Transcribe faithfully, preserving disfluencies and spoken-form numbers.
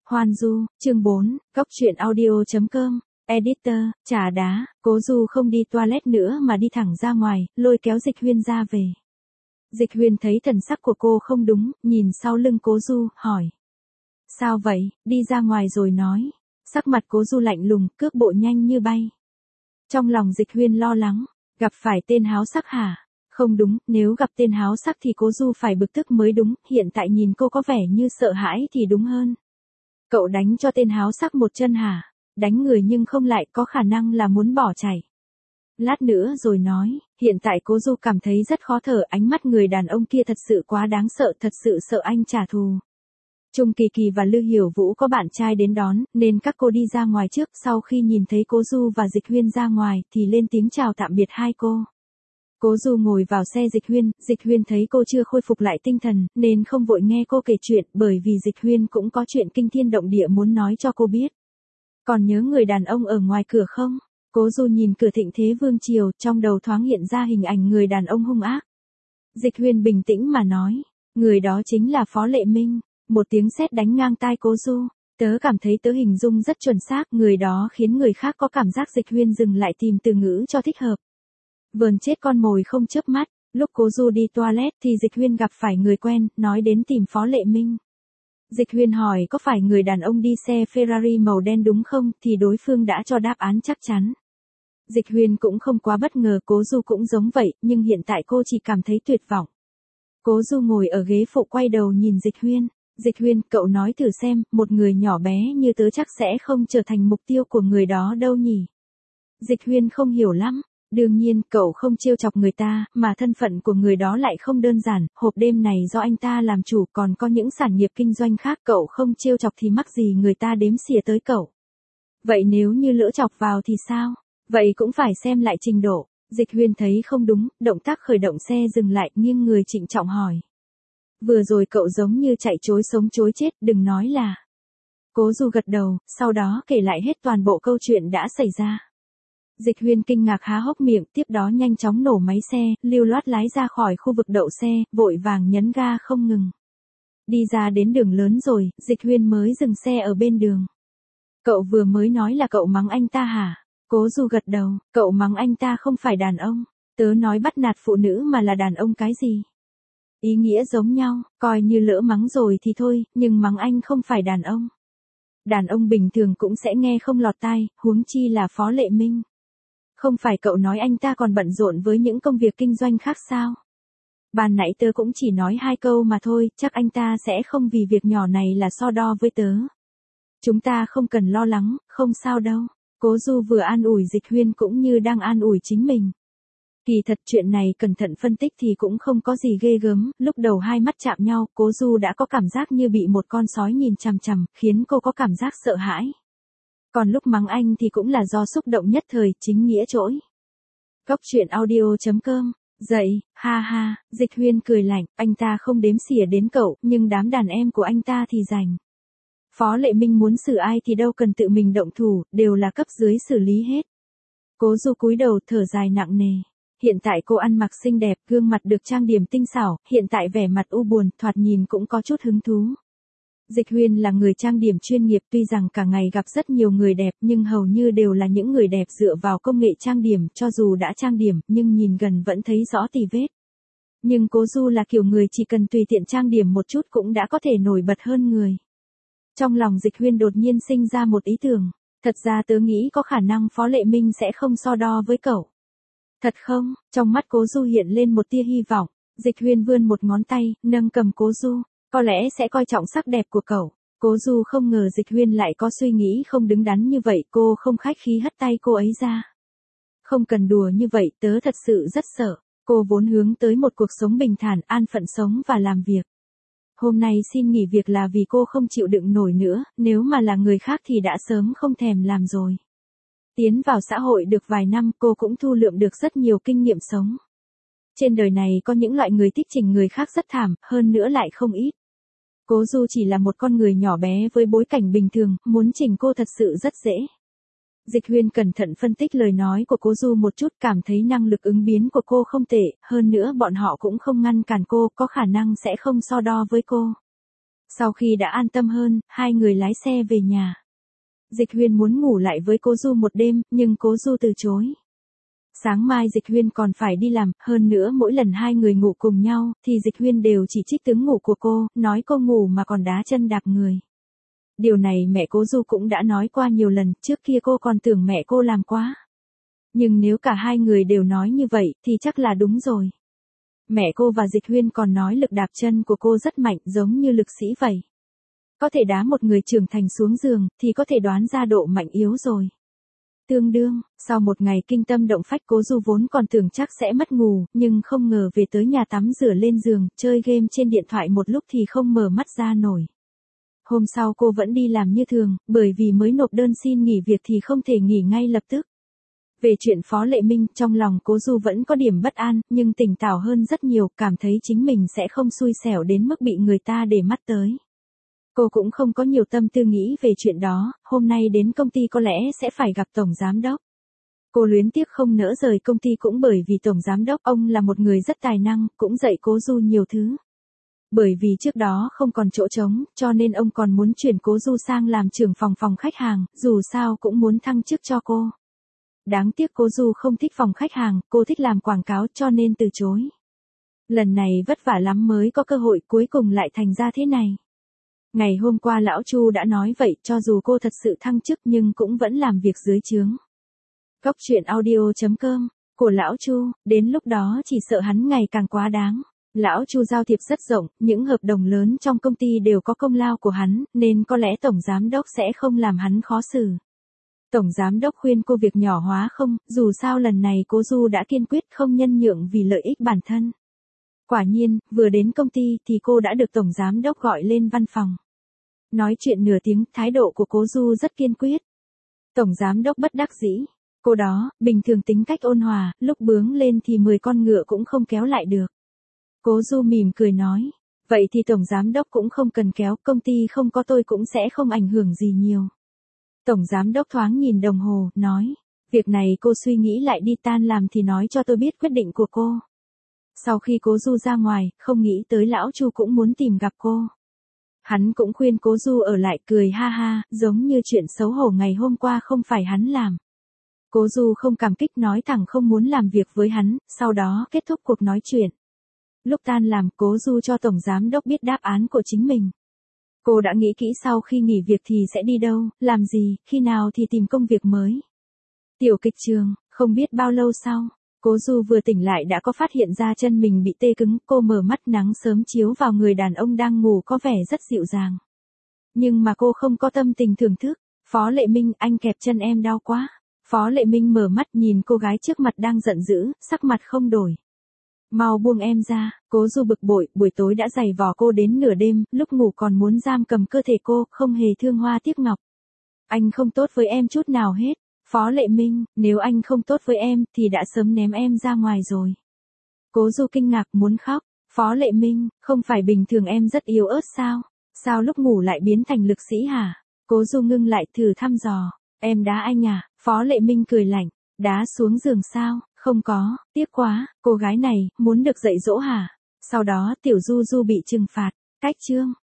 Hoan Du, chương bốn, Cóc truyện audio chấm com, Editor, trà đá, Cố Du không đi toilet nữa mà đi thẳng ra ngoài, lôi kéo Dịch Huyên ra về. Dịch Huyên thấy thần sắc của cô không đúng, nhìn sau lưng Cố Du, hỏi. Sao vậy, đi ra ngoài rồi nói. Sắc mặt Cố Du lạnh lùng, cước bộ nhanh như bay. Trong lòng Dịch Huyên lo lắng, gặp phải tên háo sắc hả? Không đúng, nếu gặp tên háo sắc thì Cố Du phải bực tức mới đúng, hiện tại nhìn cô có vẻ như sợ hãi thì đúng hơn. Cậu đánh cho tên háo sắc một chân hả? Đánh người nhưng không lại có khả năng là muốn bỏ chạy. Lát nữa rồi nói, hiện tại Cố Du cảm thấy rất khó thở, ánh mắt người đàn ông kia thật sự quá đáng sợ, thật sự sợ anh trả thù. Trung Kỳ Kỳ và Lư Hiểu Vũ có bạn trai đến đón, nên các cô đi ra ngoài trước, sau khi nhìn thấy Cố Du và Dịch Huyên ra ngoài, thì lên tiếng chào tạm biệt hai cô. Cố Du ngồi vào xe Dịch Huyên, Dịch Huyên thấy cô chưa khôi phục lại tinh thần, nên không vội nghe cô kể chuyện, bởi vì Dịch Huyên cũng có chuyện kinh thiên động địa muốn nói cho cô biết. Còn nhớ người đàn ông ở ngoài cửa không? Cố Du nhìn cửa Thịnh Thế Vương Triều, trong đầu thoáng hiện ra hình ảnh người đàn ông hung ác. Dịch Huyên bình tĩnh mà nói, người đó chính là Phó Lệ Minh. Một tiếng sét đánh ngang tai Cố Du, tớ cảm thấy tớ hình dung rất chuẩn xác, người đó khiến người khác có cảm giác. Dịch Huyên dừng lại tìm từ ngữ cho thích hợp. Vờn chết con mồi không chớp mắt, lúc Cố Du đi toilet thì Dịch Huyên gặp phải người quen, nói đến tìm Phó Lệ Minh. Dịch Huyên hỏi có phải người đàn ông đi xe Ferrari màu đen đúng không, thì đối phương đã cho đáp án chắc chắn. Dịch Huyên cũng không quá bất ngờ, Cố Du cũng giống vậy, nhưng hiện tại cô chỉ cảm thấy tuyệt vọng. Cố Du ngồi ở ghế phụ quay đầu nhìn Dịch Huyên. Dịch Huyên, cậu nói thử xem, một người nhỏ bé như tớ chắc sẽ không trở thành mục tiêu của người đó đâu nhỉ? Dịch Huyên không hiểu lắm. Đương nhiên, cậu không trêu chọc người ta, mà thân phận của người đó lại không đơn giản, hộp đêm này do anh ta làm chủ, còn có những sản nghiệp kinh doanh khác, cậu không trêu chọc thì mắc gì người ta đếm xỉa tới cậu. Vậy nếu như lỡ chọc vào thì sao? Vậy cũng phải xem lại trình độ. Dịch Huyên thấy không đúng, động tác khởi động xe dừng lại, nghiêng người trịnh trọng hỏi. Vừa rồi cậu giống như chạy chối sống chối chết, đừng nói là. Cố Du gật đầu, sau đó kể lại hết toàn bộ câu chuyện đã xảy ra. Dịch Huyên kinh ngạc há hốc miệng, tiếp đó nhanh chóng nổ máy xe, lưu loát lái ra khỏi khu vực đậu xe, vội vàng nhấn ga không ngừng. Đi ra đến đường lớn rồi, Dịch Huyên mới dừng xe ở bên đường. Cậu vừa mới nói là cậu mắng anh ta hả? Cố Du gật đầu, cậu mắng anh ta không phải đàn ông, tớ nói bắt nạt phụ nữ mà là đàn ông cái gì? Ý nghĩa giống nhau, coi như lỡ mắng rồi thì thôi, nhưng mắng anh không phải đàn ông. Đàn ông bình thường cũng sẽ nghe không lọt tai, huống chi là Phó Lệ Minh. Không phải cậu nói anh ta còn bận rộn với những công việc kinh doanh khác sao? Ban nãy tớ cũng chỉ nói hai câu mà thôi, chắc anh ta sẽ không vì việc nhỏ này là so đo với tớ. Chúng ta không cần lo lắng, không sao đâu. Cố Du vừa an ủi Dịch Huyên cũng như đang an ủi chính mình. Kỳ thật chuyện này cẩn thận phân tích thì cũng không có gì ghê gớm, lúc đầu hai mắt chạm nhau, Cố Du đã có cảm giác như bị một con sói nhìn chằm chằm, khiến cô có cảm giác sợ hãi. Còn lúc mắng anh thì cũng là do xúc động nhất thời, chính nghĩa trỗi. Cóc truyện audio chấm com, dậy, ha ha, Dịch Huyên cười lạnh, anh ta không đếm xỉa đến cậu, nhưng đám đàn em của anh ta thì rành. Phó Lệ Minh muốn xử ai thì đâu cần tự mình động thủ, đều là cấp dưới xử lý hết. Cố Du cúi đầu thở dài nặng nề. Hiện tại cô ăn mặc xinh đẹp, gương mặt được trang điểm tinh xảo, hiện tại vẻ mặt u buồn, thoạt nhìn cũng có chút hứng thú. Dịch Huyên là người trang điểm chuyên nghiệp, tuy rằng cả ngày gặp rất nhiều người đẹp nhưng hầu như đều là những người đẹp dựa vào công nghệ trang điểm, cho dù đã trang điểm nhưng nhìn gần vẫn thấy rõ tì vết. Nhưng Cố Du là kiểu người chỉ cần tùy tiện trang điểm một chút cũng đã có thể nổi bật hơn người. Trong lòng Dịch Huyên đột nhiên sinh ra một ý tưởng, thật ra tớ nghĩ có khả năng Phó Lệ Minh sẽ không so đo với cậu. Thật không? Trong mắt Cố Du hiện lên một tia hy vọng. Dịch Huyên vươn một ngón tay, nâng cầm Cố Du, có lẽ sẽ coi trọng sắc đẹp của cậu. Cố Du không ngờ Dịch Huyên lại có suy nghĩ không đứng đắn như vậy, cô không khách khí hất tay cô ấy ra. Không cần đùa như vậy, tớ thật sự rất sợ. Cô vốn hướng tới một cuộc sống bình thản, an phận sống và làm việc. Hôm nay xin nghỉ việc là vì cô không chịu đựng nổi nữa, nếu mà là người khác thì đã sớm không thèm làm rồi. Tiến vào xã hội được vài năm, cô cũng thu lượm được rất nhiều kinh nghiệm sống. Trên đời này có những loại người thích chỉnh người khác rất thảm, hơn nữa lại không ít. Cố Du chỉ là một con người nhỏ bé với bối cảnh bình thường, muốn chỉnh cô thật sự rất dễ. Dịch Huyên cẩn thận phân tích lời nói của Cố Du một chút, cảm thấy năng lực ứng biến của cô không tệ, hơn nữa bọn họ cũng không ngăn cản cô, có khả năng sẽ không so đo với cô. Sau khi đã an tâm hơn, hai người lái xe về nhà. Dịch Huyên muốn ngủ lại với Cố Du một đêm, nhưng Cố Du từ chối. Sáng mai Dịch Huyên còn phải đi làm, hơn nữa mỗi lần hai người ngủ cùng nhau, thì Dịch Huyên đều chỉ trích tướng ngủ của cô, nói cô ngủ mà còn đá chân đạp người. Điều này mẹ Cố Du cũng đã nói qua nhiều lần, trước kia cô còn tưởng mẹ cô làm quá. Nhưng nếu cả hai người đều nói như vậy, thì chắc là đúng rồi. Mẹ cô và Dịch Huyên còn nói lực đạp chân của cô rất mạnh, giống như lực sĩ vậy. Có thể đá một người trưởng thành xuống giường, thì có thể đoán ra độ mạnh yếu rồi. Tương đương, sau một ngày kinh tâm động phách Cố Du vốn còn tưởng chắc sẽ mất ngủ, nhưng không ngờ về tới nhà tắm rửa lên giường, chơi game trên điện thoại một lúc thì không mở mắt ra nổi. Hôm sau cô vẫn đi làm như thường, bởi vì mới nộp đơn xin nghỉ việc thì không thể nghỉ ngay lập tức. Về chuyện Phó Lệ Minh, trong lòng Cố Du vẫn có điểm bất an, nhưng tỉnh táo hơn rất nhiều, cảm thấy chính mình sẽ không xui xẻo đến mức bị người ta để mắt tới. Cô cũng không có nhiều tâm tư nghĩ về chuyện đó, hôm nay đến công ty có lẽ sẽ phải gặp Tổng Giám Đốc. Cô luyến tiếc không nỡ rời công ty cũng bởi vì Tổng Giám Đốc ông là một người rất tài năng, cũng dạy Cố Du nhiều thứ. Bởi vì trước đó không còn chỗ trống, cho nên ông còn muốn chuyển Cố Du sang làm trưởng phòng phòng khách hàng, dù sao cũng muốn thăng chức cho cô. Đáng tiếc Cố Du không thích phòng khách hàng, cô thích làm quảng cáo cho nên từ chối. Lần này vất vả lắm mới có cơ hội, cuối cùng lại thành ra thế này. Ngày hôm qua lão Chu đã nói vậy, cho dù cô thật sự thăng chức nhưng cũng vẫn làm việc dưới trướng. Cóc truyện audio chấm com, của lão Chu, đến lúc đó chỉ sợ hắn ngày càng quá đáng. Lão Chu giao thiệp rất rộng, những hợp đồng lớn trong công ty đều có công lao của hắn, nên có lẽ Tổng Giám Đốc sẽ không làm hắn khó xử. Tổng Giám Đốc khuyên cô việc nhỏ hóa không, dù sao lần này Cố Du đã kiên quyết không nhân nhượng vì lợi ích bản thân. Quả nhiên, vừa đến công ty thì cô đã được Tổng Giám Đốc gọi lên văn phòng. Nói chuyện nửa tiếng, thái độ của Cố Du rất kiên quyết. Tổng Giám Đốc bất đắc dĩ. Cô đó, bình thường tính cách ôn hòa, lúc bướng lên thì mười con ngựa cũng không kéo lại được. Cố Du mỉm cười nói, vậy thì Tổng Giám Đốc cũng không cần kéo, công ty không có tôi cũng sẽ không ảnh hưởng gì nhiều. Tổng Giám Đốc thoáng nhìn đồng hồ, nói, việc này cô suy nghĩ lại đi, tan làm thì nói cho tôi biết quyết định của cô. Sau khi Cố Du ra ngoài, không nghĩ tới lão Chu cũng muốn tìm gặp cô. Hắn cũng khuyên Cố Du ở lại, cười ha ha, giống như chuyện xấu hổ ngày hôm qua không phải hắn làm. Cố Du không cảm kích, nói thẳng không muốn làm việc với hắn, sau đó kết thúc cuộc nói chuyện. Lúc tan làm, Cố Du cho Tổng Giám Đốc biết đáp án của chính mình. Cô đã nghĩ kỹ sau khi nghỉ việc thì sẽ đi đâu, làm gì, khi nào thì tìm công việc mới. Tiểu kịch trường, không biết bao lâu sau, Cố Du vừa tỉnh lại đã có phát hiện ra chân mình bị tê cứng, cô mở mắt, nắng sớm chiếu vào người đàn ông đang ngủ có vẻ rất dịu dàng. Nhưng mà cô không có tâm tình thưởng thức. Phó Lệ Minh, anh kẹp chân em đau quá. Phó Lệ Minh mở mắt nhìn cô gái trước mặt đang giận dữ, sắc mặt không đổi. Mau buông em ra. Cố Du bực bội, buổi tối đã giày vò cô đến nửa đêm, lúc ngủ còn muốn giam cầm cơ thể cô, không hề thương hoa tiếc ngọc. Anh không tốt với em chút nào hết. Phó Lệ Minh, nếu anh không tốt với em, thì đã sớm ném em ra ngoài rồi. Cố Du kinh ngạc muốn khóc. Phó Lệ Minh, không phải bình thường em rất yếu ớt sao? Sao lúc ngủ lại biến thành lực sĩ hả? Cố Du ngưng lại, thử thăm dò. Em đá anh à? Phó Lệ Minh cười lạnh. Đá xuống giường sao? Không có, tiếc quá, cô gái này, muốn được dạy dỗ hả? Sau đó Tiểu Du Du bị trừng phạt. Cách chương.